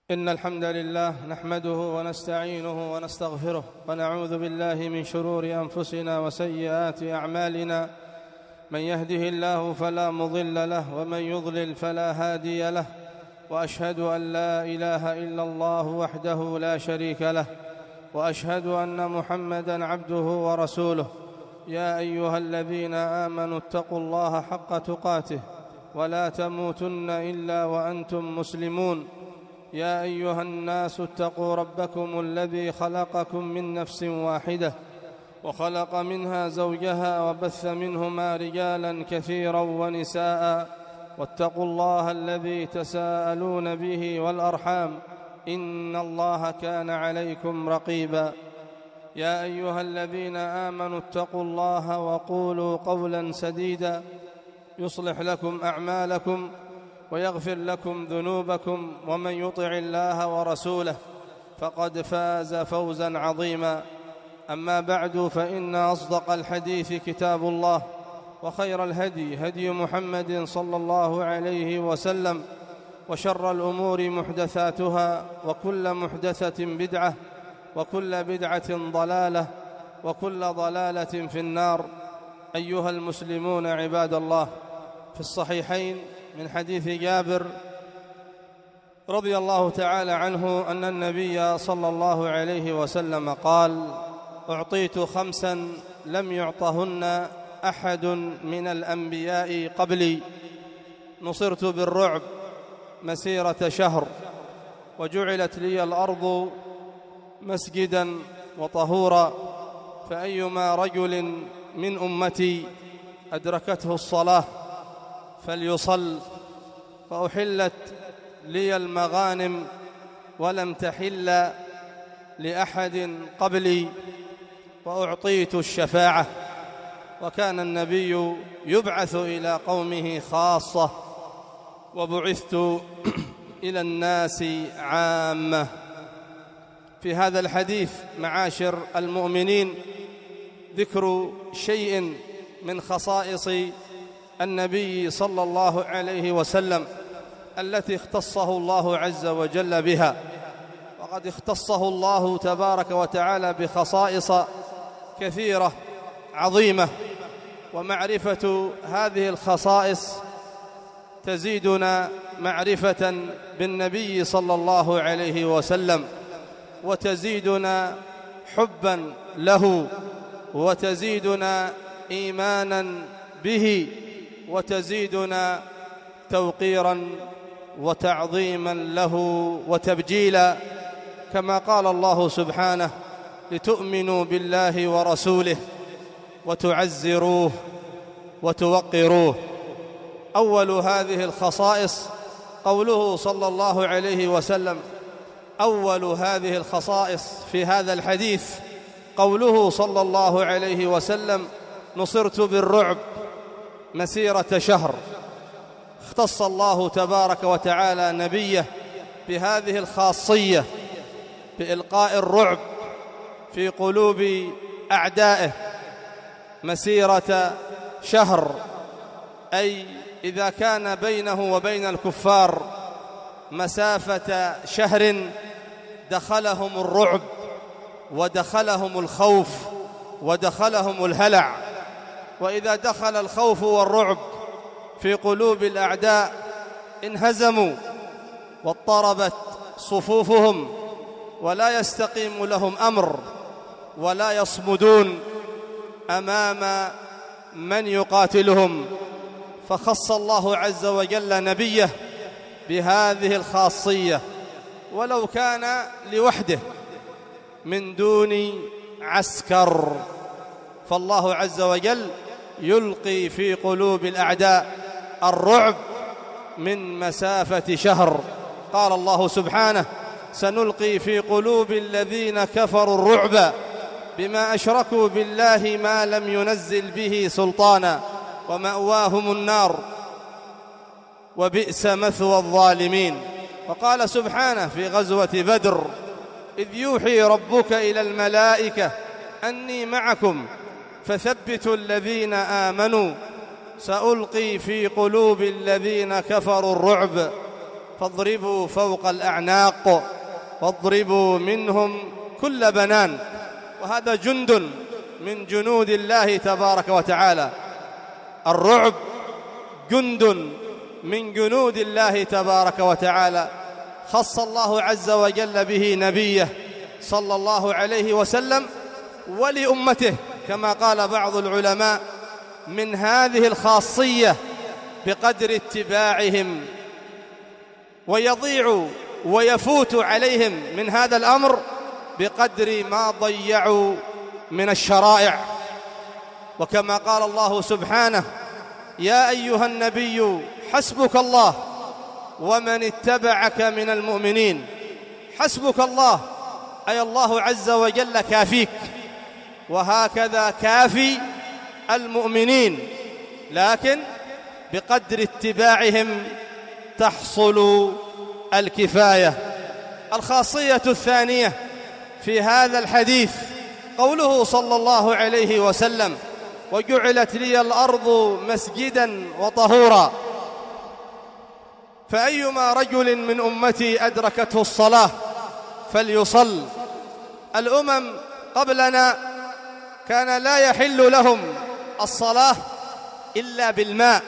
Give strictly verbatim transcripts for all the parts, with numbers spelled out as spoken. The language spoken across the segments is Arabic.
إن الحمد لله نحمده ونستعينه ونستغفره ونعوذ بالله من شرور أنفسنا وسيئات أعمالنا. من يهده الله فلا مضل له ومن يضلل فلا هادي له، وأشهد أن لا إله إلا الله وحده لا شريك له، وأشهد أن محمدًا عبده ورسوله. يا أيها الذين آمنوا اتقوا الله حق تقاته ولا تموتن إلا وأنتم مسلمون. يا أيها الناس اتقوا ربكم الذي خلقكم من نفس واحدة وخلق منها زوجها وبث منهما رجالا كثيرا ونساء، واتقوا الله الذي تساءلون به والأرحام إن الله كان عليكم رقيبا. يا أيها الذين آمنوا اتقوا الله وقولوا قولا سديدا يصلح لكم أعمالكم ويغفر لكم ذنوبكم، ومن يطع الله ورسوله فقد فاز فوزا عظيما. أما بعد، فإن أصدق الحديث كتاب الله، وخير الهدي هدي محمد صلى الله عليه وسلم، وشر الأمور محدثاتها، وكل محدثة بدعة، وكل بدعة ضلالة، وكل ضلالة في النار. أيها المسلمون عباد الله، في الصحيحين من حديث جابر رضي الله تعالى عنه أن النبي صلى الله عليه وسلم قال: أعطيت خمسا لم يعطهن أحد من الأنبياء قبلي، نصرت بالرعب مسيرة شهر، وجعلت لي الأرض مسجدا وطهورا، فأيما رجل من أمتي أدركته الصلاة فليصل، وأحلت لي المغانم ولم تحل لأحد قبلي، وأعطيت الشفاعة. وكان النبي يبعث إلى قومه خاصة، وبعثت إلى الناس عامة. في هذا الحديث معاشر المؤمنين ذكر شيء من خصائص النبي صلى الله عليه وسلم التي اختصه الله عز وجل بها. وقد اختصه الله تبارك وتعالى بخصائص كثيرة عظيمة، ومعرفة هذه الخصائص تزيدنا معرفة بالنبي صلى الله عليه وسلم، وتزيدنا حبا له، وتزيدنا إيمانا به، وتزيدنا توقيرا وتعظيما له وتبجيلا، كما قال الله سبحانه: لتؤمنوا بالله ورسوله وتعزروه وتوقروه. أول هذه الخصائص قوله صلى الله عليه وسلم، أول هذه الخصائص في هذا الحديث قوله صلى الله عليه وسلم: نصرت بالرعب مسيرة شهر. اختص الله تبارك وتعالى نبيه بهذه الخاصية، بإلقاء الرعب في قلوب أعدائه مسيرة شهر، أي إذا كان بينه وبين الكفار مسافة شهر دخلهم الرعب ودخلهم الخوف ودخلهم الهلع. وإذا دخل الخوف والرعب في قلوب الأعداء انهزموا واضطربت صفوفهم، ولا يستقيم لهم أمر، ولا يصمدون أمام من يقاتلهم. فخص الله عز وجل نبيه بهذه الخاصية، ولو كان لوحده من دون عسكر، فالله عز وجل يلقي في قلوب الأعداء الرعب من مسافة شهر. قال الله سبحانه: سنلقي في قلوب الذين كفروا الرعب بما أشركوا بالله ما لم ينزل به سلطانا ومأواهم النار وبئس مثوى الظالمين. وقال سبحانه في غزوة بدر: إذ يوحي ربك إلى الملائكة أني معكم فثبتوا الذين آمنوا سألقي في قلوب الذين كفروا الرعب فاضربوا فوق الأعناق واضربوا منهم كل بنان. وهذا جند من جنود الله تبارك وتعالى. الرعب جند من جنود الله تبارك وتعالى، خص الله عز وجل به نبيه صلى الله عليه وسلم ولأمته، كما قال بعض العلماء: من هذه الخاصية بقدر اتباعهم، ويضيع ويفوت عليهم من هذا الأمر بقدر ما ضيعوا من الشرائع. وكما قال الله سبحانه: يا أيها النبي حسبك الله ومن اتبعك من المؤمنين. حسبك الله أي الله عز وجل كافيك، وهكذا كافي المؤمنين، لكن بقدر اتباعهم تحصل الكفاية. الخاصية الثانية في هذا الحديث قوله صلى الله عليه وسلم: وجعلت لي الأرض مسجدا وطهورا. فأيما رجل من أمتي أدركته الصلاة فليصل. الأمم قبلنا كان لا يحل لهم الصلاة إلا بالماء،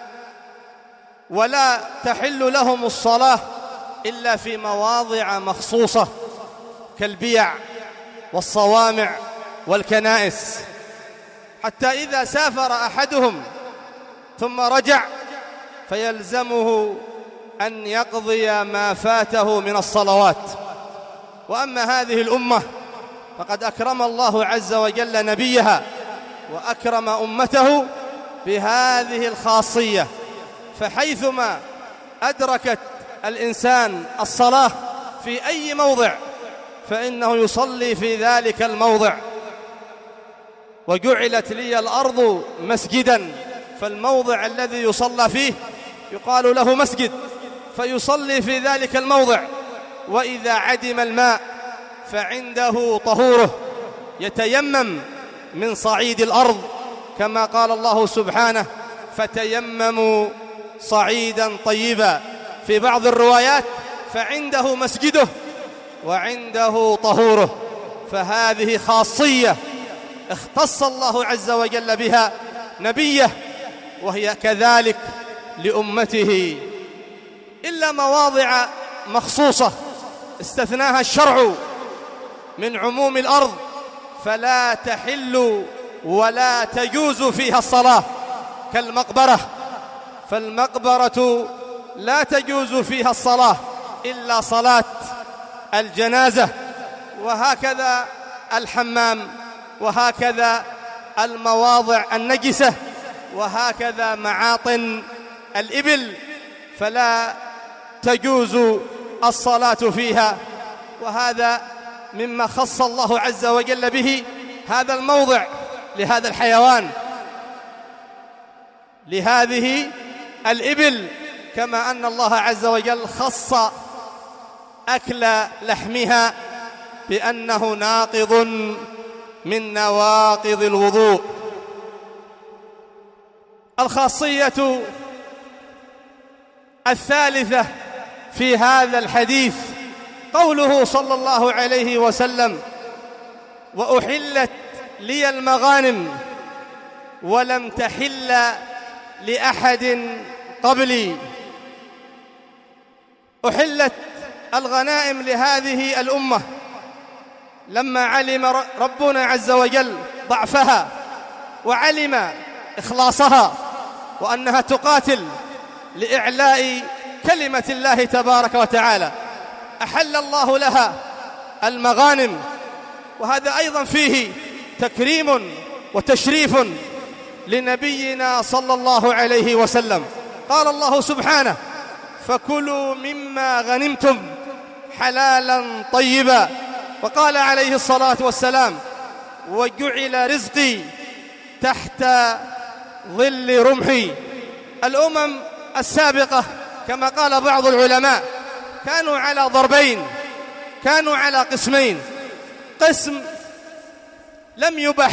ولا تحل لهم الصلاة إلا في مواضع مخصوصة كالبيع والصوامع والكنائس، حتى إذا سافر أحدهم ثم رجع فيلزمه أن يقضي ما فاته من الصلوات. وأما هذه الأمة فقد أكرم الله عز وجل نبيها وأكرم أمته بهذه الخاصية، فحيثما أدركت الإنسان الصلاة في أي موضع فإنه يصلي في ذلك الموضع. وجعلت لي الأرض مسجدا، فالموضع الذي يصلى فيه يقال له مسجد، فيصلي في ذلك الموضع. وإذا عدم الماء فعنده طهوره، يتيمم من صعيد الأرض، كما قال الله سبحانه: فتيمموا صعيدا طيبا. في بعض الروايات: فعنده مسجده وعنده طهوره. فهذه خاصية اختص الله عز وجل بها نبيه، وهي كذلك لأمته، إلا مواضع مخصوصة استثناها الشرع من عموم الأرض، فلا تحل ولا تجوز فيها الصلاة، كالمقبرة. فالمقبرة لا تجوز فيها الصلاة إلا صلاة الجنازة، وهكذا الحمام، وهكذا المواضع النجسة، وهكذا معاطن الإبل، فلا تجوز الصلاة فيها. وهذا مما خص الله عز وجل به هذا الموضع لهذا الحيوان، لهذه الإبل، كما أن الله عز وجل خص أكل لحمها بأنه ناقض من نواقض الوضوء. الخاصية الثالثة في هذا الحديث قوله صلى الله عليه وسلم: وأحلت لي المغانم ولم تحل لأحد قبلي. أحلت الغنائم لهذه الأمة لما علم ربنا عز وجل ضعفها، وعلم إخلاصها، وأنها تقاتل لإعلاء كلمة الله تبارك وتعالى، أحل الله لها المغانم. وهذا أيضا فيه تكريم وتشريف لنبينا صلى الله عليه وسلم. قال الله سبحانه: فكلوا مما غنمتم حلالا طيبا. وقال عليه الصلاة والسلام: وجعل رزقي تحت ظل رمحي. الأمم السابقة كما قال بعض العلماء كانوا على ضربين، كانوا على قسمين: قسم لم يبح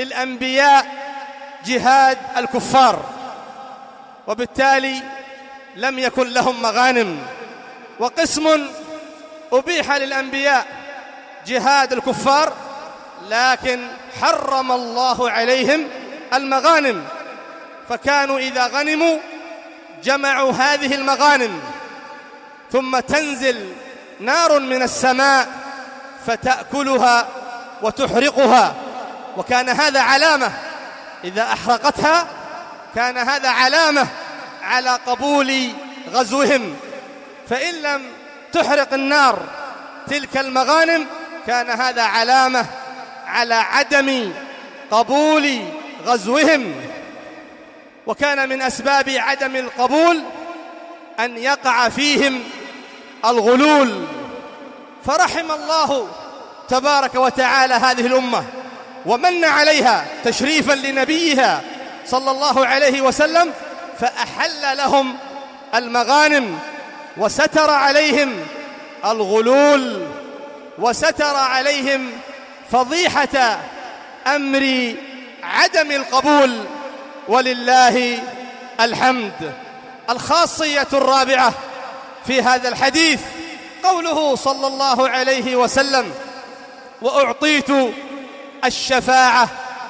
للأنبياء جهاد الكفار، وبالتالي لم يكن لهم مغانم، وقسم أبيح للأنبياء جهاد الكفار لكن حرم الله عليهم المغانم، فكانوا إذا غنموا جمعوا هذه المغانم ثم تنزل نار من السماء فتأكلها وتحرقها، وكان هذا علامة إذا أحرقتها كان هذا علامة على قبول غزوهم، فإن لم تحرق النار تلك المغانم كان هذا علامة على عدم قبول غزوهم. وكان من أسباب عدم القبول أن يقع فيهم الغلول، فرحم الله تبارك وتعالى هذه الأمة ومن عليها تشريفا لنبيها صلى الله عليه وسلم، فأحل لهم المغانم وستر عليهم الغلول وستر عليهم فضيحة أمر عدم القبول، ولله الحمد. الخاصية الرابعة في هذا الحديث قوله صلى الله عليه وسلم: وأعطيت الشفاعة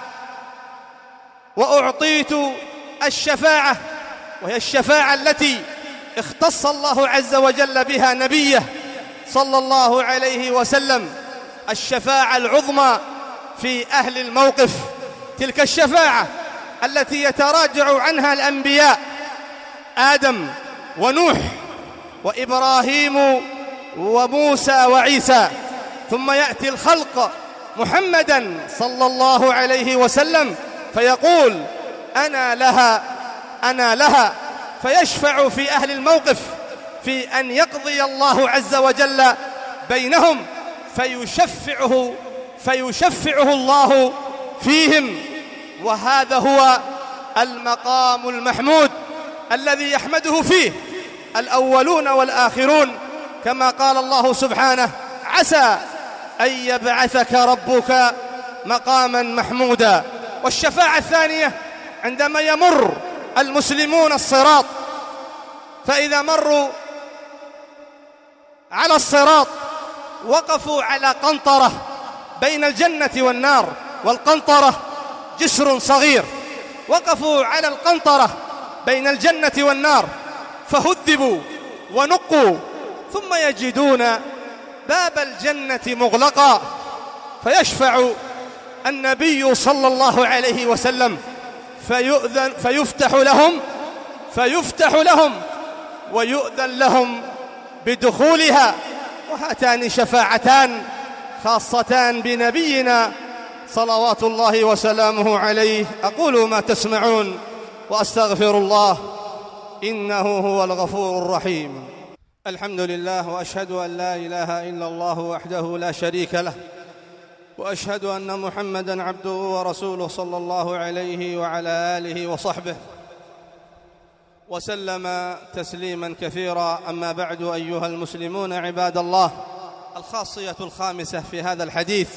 وأعطيت الشفاعة وهي الشفاعة التي اختص الله عز وجل بها نبيه صلى الله عليه وسلم، الشفاعة العظمى في أهل الموقف، تلك الشفاعة التي يتراجع عنها الأنبياء آدم ونوح وإبراهيم وموسى وعيسى، ثم يأتي الخلق محمدًا صلى الله عليه وسلم فيقول: أنا لها أنا لها، فيشفع في أهل الموقف في أن يقضي الله عز وجل بينهم، فيشفعه فيشفعه الله فيهم. وهذا هو المقام المحمود الذي يحمده فيه الأولون والآخرون، كما قال الله سبحانه: عسى أن يبعثك ربك مقاما محمودا. والشفاعة الثانية عندما يمر المسلمون الصراط، فإذا مروا على الصراط وقفوا على قنطرة بين الجنة والنار، والقنطرة جسر صغير، وقفوا على القنطرة بين الجنة والنار فهذبوا ونقوا، ثم يجدون باب الجنة مغلقا، فيشفع النبي صلى الله عليه وسلم فيؤذن فيفتح لهم فيفتح لهم ويؤذن لهم بدخولها. وهاتان شفاعتان خاصتان بنبينا صلوات الله وسلامه عليه. أقول ما تسمعون وأستغفر الله إنه هو الغفور الرحيم. الحمد لله، وأشهد أن لا إله إلا الله وحده لا شريك له، وأشهد أن محمدًا عبده ورسوله صلى الله عليه وعلى آله وصحبه وسلم تسليمًا كثيرا. أما بعد، أيها المسلمون عباد الله، الخاصية الخامسة في هذا الحديث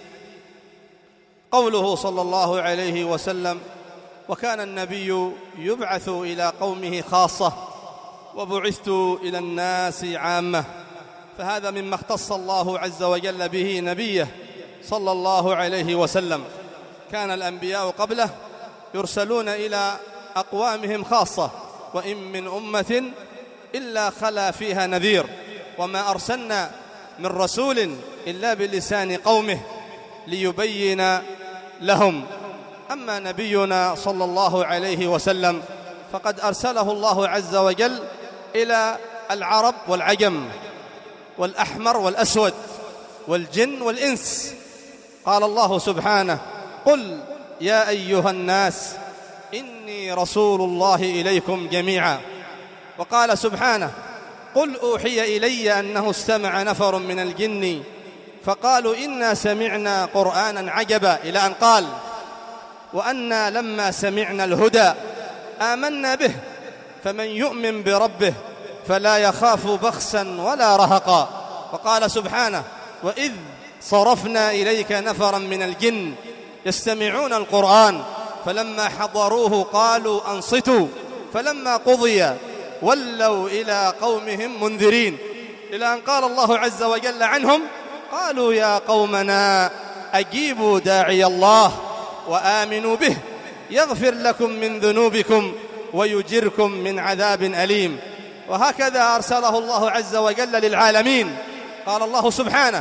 قوله صلى الله عليه وسلم: وكان النبي يبعث إلى قومه خاصة وبعثت إلى الناس عامة. فهذا مما اختص الله عز وجل به نبيه صلى الله عليه وسلم. كان الأنبياء قبله يرسلون إلى أقوامهم خاصة، وإن من أمة إلا خلا فيها نذير، وما أرسلنا من رسول إلا بلسان قومه ليبين لهم. أما نبينا صلى الله عليه وسلم فقد أرسله الله عز وجل إلى العرب والعجم والأحمر والأسود والجن والإنس. قال الله سبحانه: قل يا أيها الناس إني رسول الله إليكم جميعا. وقال سبحانه: قل أوحي إلي أنه استمع نفر من الجن فقالوا إنا سمعنا قرآنا عجبا، إلى أن قال: وأنا لما سمعنا الهدى آمنا به فمن يؤمن بربه فلا يخاف بخسا ولا رهقا. وقال سبحانه: وإذ صرفنا إليك نفرا من الجن يستمعون القرآن فلما حضروه قالوا أنصتوا فلما قضي ولوا إلى قومهم منذرين، إلى أن قال الله عز وجل عنهم: قالوا يا قومنا أجيبوا داعي الله وآمنوا به يغفر لكم من ذنوبكم ويجركم من عذاب أليم. وهكذا أرسله الله عز وجل للعالمين. قال الله سبحانه: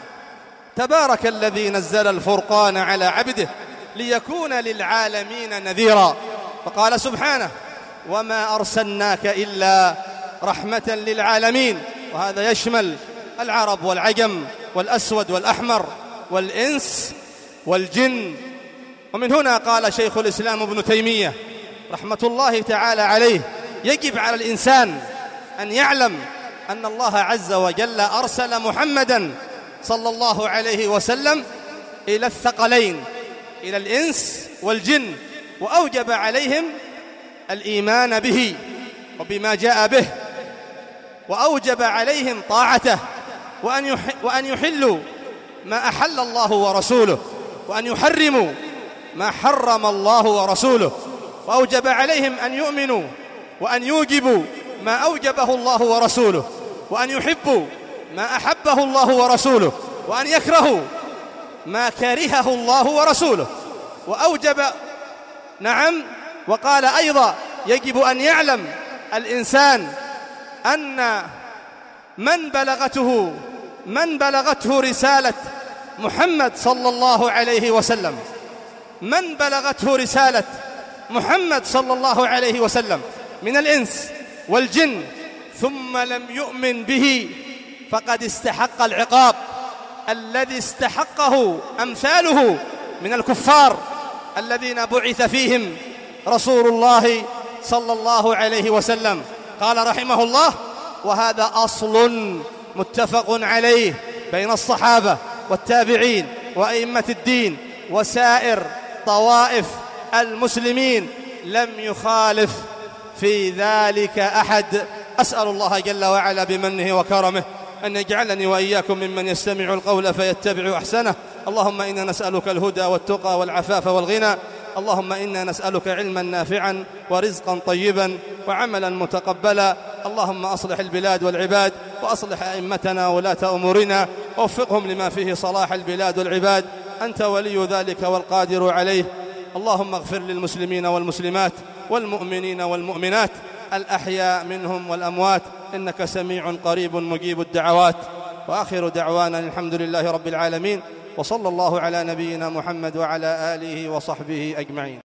تبارك الذي نزل الفرقان على عبده ليكون للعالمين نذيرا. وقال سبحانه: وما أرسلناك إلا رحمة للعالمين. وهذا يشمل العرب والعجم والأسود والأحمر والإنس والجن. ومن هنا قال شيخ الإسلام ابن تيمية رحمة الله تعالى عليه: يجب على الإنسان أن يعلم أن الله عز وجل أرسل محمدًا صلى الله عليه وسلم إلى الثقلين، إلى الإنس والجن، وأوجب عليهم الإيمان به وبما جاء به، وأوجب عليهم طاعته، وأن وأن يحلوا ما أحل الله ورسوله، وأن يحرموا ما حرم الله ورسوله، وأوجب عليهم أن يؤمنوا وأن يوجبوا ما أوجبه الله ورسوله، وأن يحبوا ما أحبه الله ورسوله، وأن يكرهوا ما كرهه الله ورسوله. وأوجب نعم وقال أيضا: يجب أن يعلم الإنسان أن من بلغته من بلغته رسالة محمد صلى الله عليه وسلم من بلغته رسالة محمد صلى الله عليه وسلم من الإنس والجن ثم لم يؤمن به فقد استحق العقاب الذي استحقه أمثاله من الكفار الذين بعث فيهم رسول الله صلى الله عليه وسلم. قال رحمه الله: وهذا أصل متفق عليه بين الصحابة والتابعين وأئمة الدين وسائر طوائف المسلمين، لم يخالف في ذلك أحد. أسأل الله جل وعلا بمنه وكرمه أن يجعلني وإياكم ممن يستمع القول فيتبع أحسنه. اللهم إنا نسألك الهدى والتقى والعفاف والغنى. اللهم إنا نسألك علما نافعا ورزقا طيبا وعملا متقبلا. اللهم أصلح البلاد والعباد، وأصلح أئمتنا ولاة أمورنا، ووفقهم لما فيه صلاح البلاد والعباد. أنت ولي ذلك والقادر عليه. اللهم اغفر للمسلمين والمسلمات والمؤمنين والمؤمنات الأحياء منهم والأموات، إنك سميع قريب مجيب الدعوات. وآخر دعوانا الحمد لله رب العالمين، وصلى الله على نبينا محمد وعلى آله وصحبه أجمعين.